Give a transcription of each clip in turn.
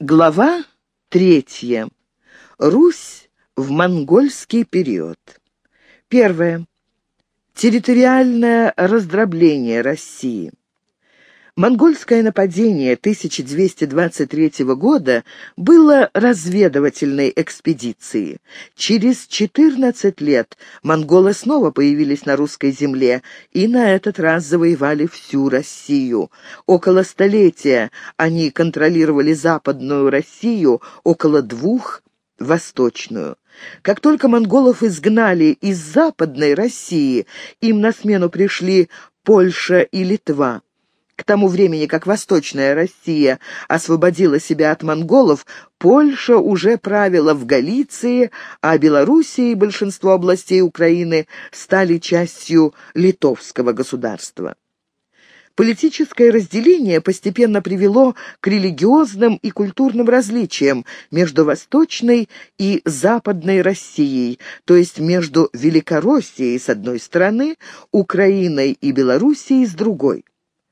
Глава 3. Русь в монгольский период. 1. Территориальное раздробление России. Монгольское нападение 1223 года было разведывательной экспедицией. Через 14 лет монголы снова появились на русской земле и на этот раз завоевали всю Россию. Около столетия они контролировали Западную Россию, около 2 — Восточную. Как только монголов изгнали из Западной России, им на смену пришли Польша и Литва. К тому времени, как Восточная Россия освободила себя от монголов, Польша уже правила в Галиции, а Белоруссия и большинство областей Украины стали частью литовского государства. Политическое разделение постепенно привело к религиозным и культурным различиям между Восточной и Западной Россией, то есть между Великороссией с одной стороны, Украиной и Белоруссией с другой.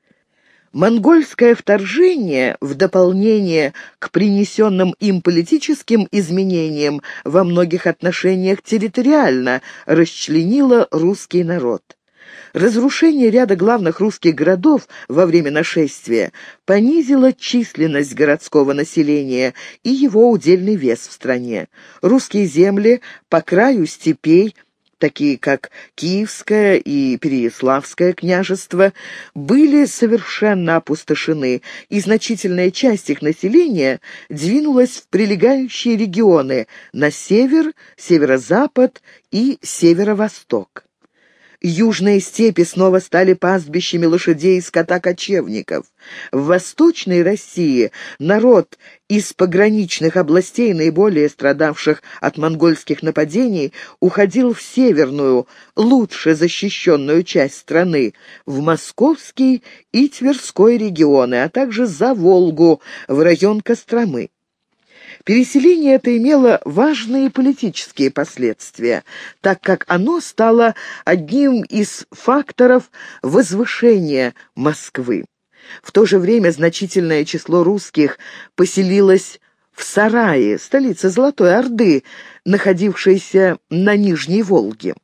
Монгольское вторжение, в дополнение к принесенным им политическим изменениям, во многих отношениях территориально расчленило русский народ. Разрушение ряда главных русских городов во время нашествия понизило численность городского населения и его удельный вес в стране. Русские земли по краю степей, такие как Киевское и Переяславское княжества, были совершенно опустошены, и значительная часть их населения двинулась в прилегающие регионы на север, северо-запад и северо-восток. Южные степи снова стали пастбищами лошадей и скота-кочевников. В Восточной России народ из пограничных областей, наиболее страдавших от монгольских нападений, уходил в северную, лучше защищенную часть страны, в Московский и Тверской регионы, а также за Волгу, в район Костромы. Переселение это имело важные политические последствия, так как оно стало одним из факторов возвышения Москвы. В то же время значительное число русских поселилось в Сарае, столице Золотой Орды, находившейся на Нижней Волге.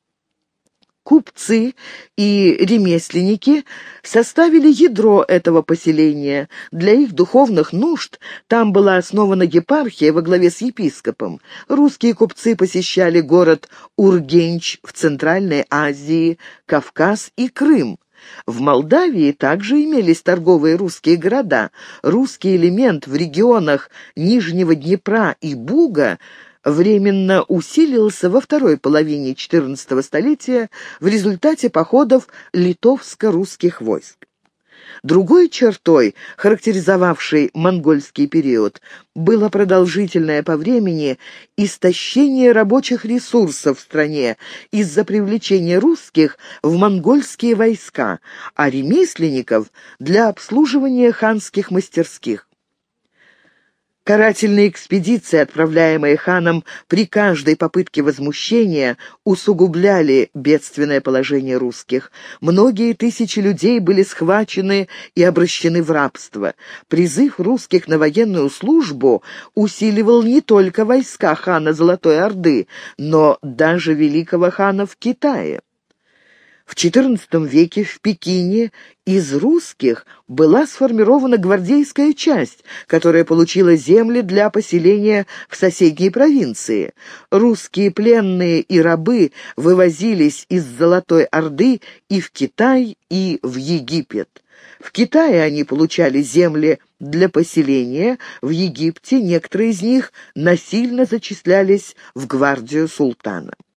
Купцы и ремесленники составили ядро этого поселения. Для их духовных нужд там была основана епархия во главе с епископом. Русские купцы посещали город Ургенч в Центральной Азии, Кавказ и Крым. В Молдавии также имелись торговые русские города. Русский элемент в регионах Нижнего Днепра и Буга временно усилился во второй половине XIV столетия в результате походов литовско-русских войск. Другой чертой, характеризовавшей монгольский период, было продолжительное по времени истощение рабочих ресурсов в стране из-за привлечения русских в монгольские войска, а ремесленников для обслуживания ханских мастерских. Карательные экспедиции, отправляемые ханом при каждой попытке возмущения, усугубляли бедственное положение русских. Многие тысячи людей были схвачены и обращены в рабство. Призыв русских на военную службу усиливал не только войска хана Золотой Орды, но даже великого хана в Китае. В XIV веке в Пекине из русских была сформирована гвардейская часть, которая получила земли для поселения в соседней провинции. Русские пленные и рабы вывозились из Золотой Орды и в Китай, и в Египет. В Китае они получали земли для поселения, в Египте некоторые из них насильно зачислялись в гвардию султана.